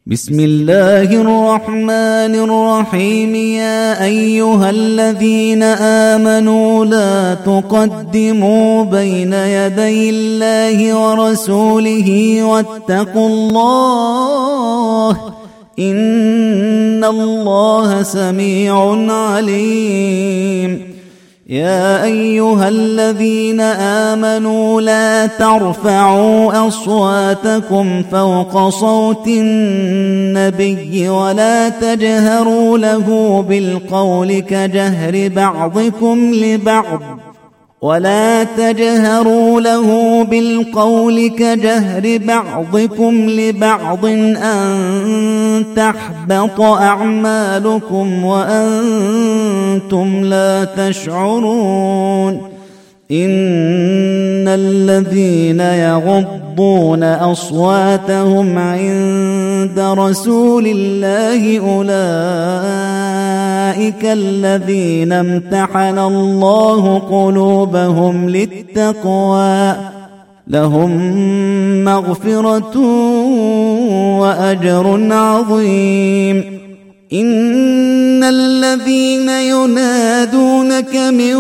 بسم الله الرحمن الرحيم. يا أيها الذين آمنوا لا تقدموا بين يدي الله ورسوله واتقوا الله إن الله سميع عليم. يا أيها الذين آمنوا لا ترفعوا أصواتكم فوق صوت النبي ولا تجهروا له بالقول كجهر بعضكم لبعض أن تحبط أعمالكم وأنتم لا تشعرون. إن الذين يغضون أصواتهم عند رسول الله أولئك الذين امتحن الله قلوبهم للتقوى لهم مغفرة وأجر عظيم. إن الذين ينادونك من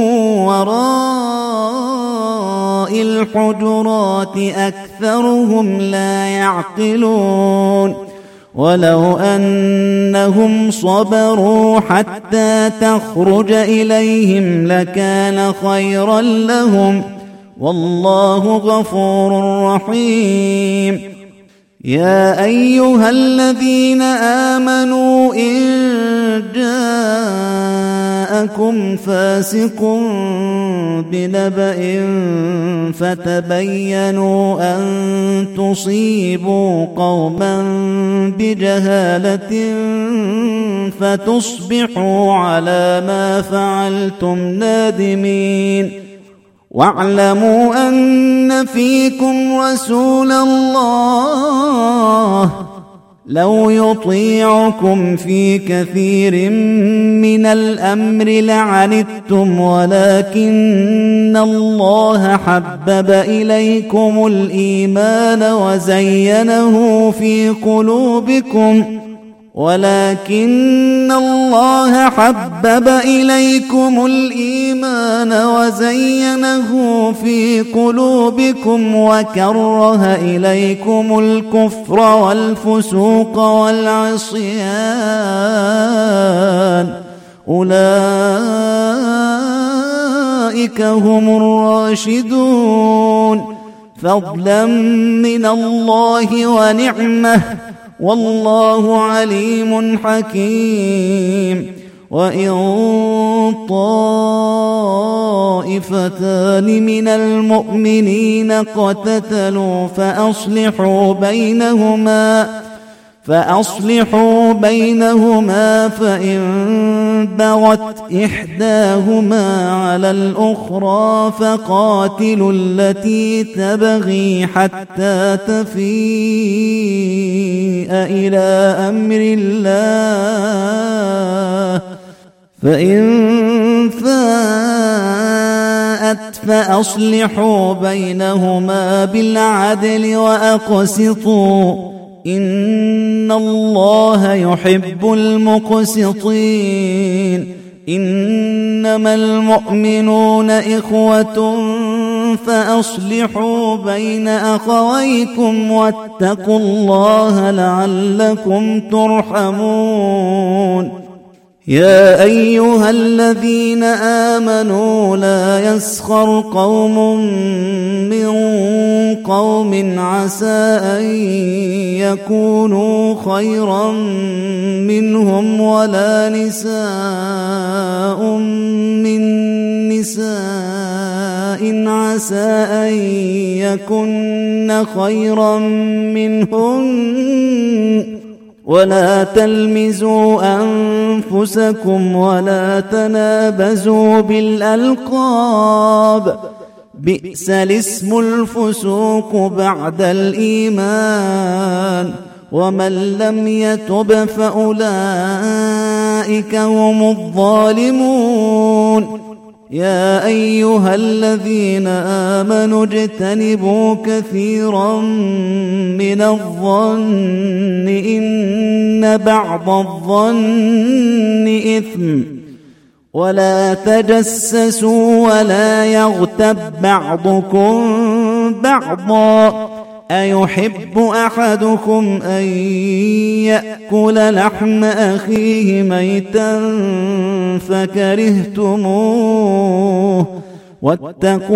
وراء الحجرات أكثرهم لا يعقلون. ولو أنهم صبروا حتى تخرج إليهم لكان خيرا لهم والله غفور رحيم. يا أيها الذين آمنوا إن جاءكم فاسق بنبأ فتبينوا أن تصيبوا قوما بجهالة فتصبحوا على ما فعلتم نادمين. واعلموا أن فيكم رسول الله لو يطيعكم في كثير من الأمر لعنتم ولكن الله حبب إليكم الإيمان وزينه في قلوبكم وكره إليكم الكفر والفسوق والعصيان أولئك هم الراشدون فضلا من الله ونعمة والله عليم حكيم. وإن طائفتان من المؤمنين اقتتلوا فأصلحوا بينهما فإن بغت إحداهما على الأخرى فقاتلوا التي تبغي حتى تفيء إلى أمر الله فإن فاءت فأصلحوا بينهما بالعدل وأقسطوا إن الله يحب المقسطين. إنما المؤمنون إخوة فأصلحوا بين أخويكم واتقوا الله لعلكم ترحمون. يا أيها الذين آمنوا لا يسخر قوم من قوم عسى أن يكونوا خيرا منهم ولا نساء من نساء عسى أن يكن خيرا منهن ولا تلمزوا أنفسكم ولا تنابزوا بالألقاب بئس الاسم الفسوق بعد الإيمان ومن لم يتب فأولئك هم الظالمون. يا أيها الذين آمنوا اجتنبوا كثيرا من الظن إن بعض الظن إثم ولا تجسسوا ولا يغتب بعضكم بعضا أيحب أحدكم أن يأكل لحم أخيه ميتا فكرهتموه واتقوا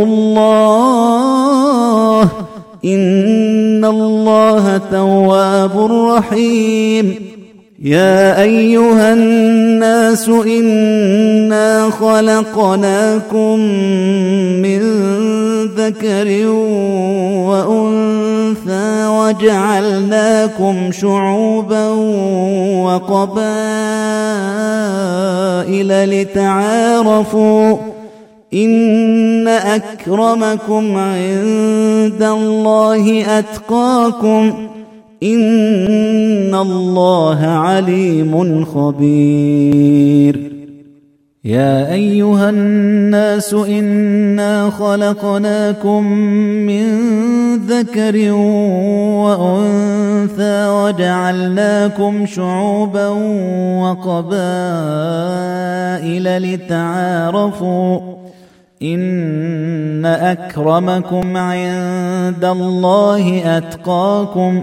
الله إن الله تواب رحيم يا أيها الناس إنا خلقناكم من ذكر وأنثى وجعلناكم شعوبا وقبائل لتعارفوا إن أكرمكم عند الله أتقاكم إن الله عليم خبير يا أيها الناس إنا خلقناكم من ذكر وأنثى وجعلناكم شعوبا وقبائل لتعارفوا إن أكرمكم عند الله أتقاكم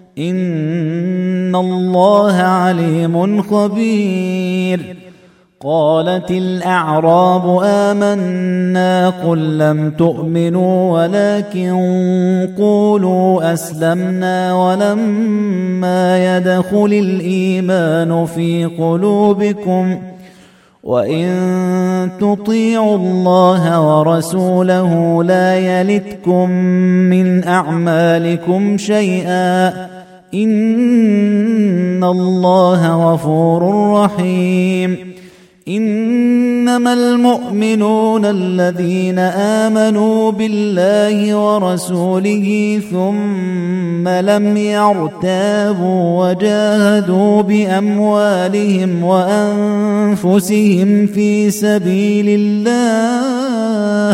إن الله عليم خبير قالت الأعراب آمنا قل لم تؤمنوا ولكن قولوا أسلمنا ولما يدخل الإيمان في قلوبكم وإن تطيعوا الله ورسوله لا يلتكم من أعمالكم شيئا إن الله غفور رحيم إنما المؤمنون الذين آمنوا بالله ورسوله ثم لم يرتابوا وجاهدوا بأموالهم وأنفسهم في سبيل الله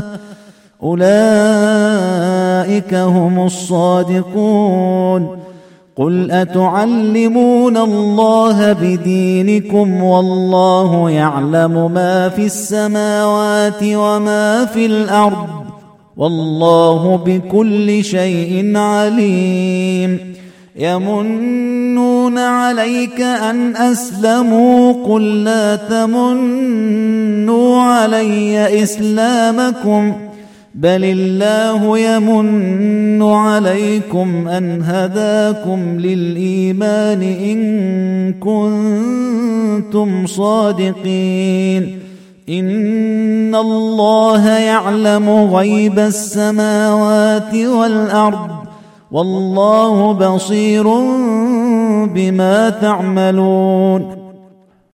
أولئك هم الصادقون قل أتعلمون الله بدينكم والله يعلم ما في السماوات وما في الأرض والله بكل شيء عليم يمنون عليك أن أسلموا قل لا تمنوا علي إسلامكم بل الله يمن عليكم أن هداكم للإيمان إن كنتم صادقين إن الله يعلم غيب السماوات والأرض والله بصير بما تعملون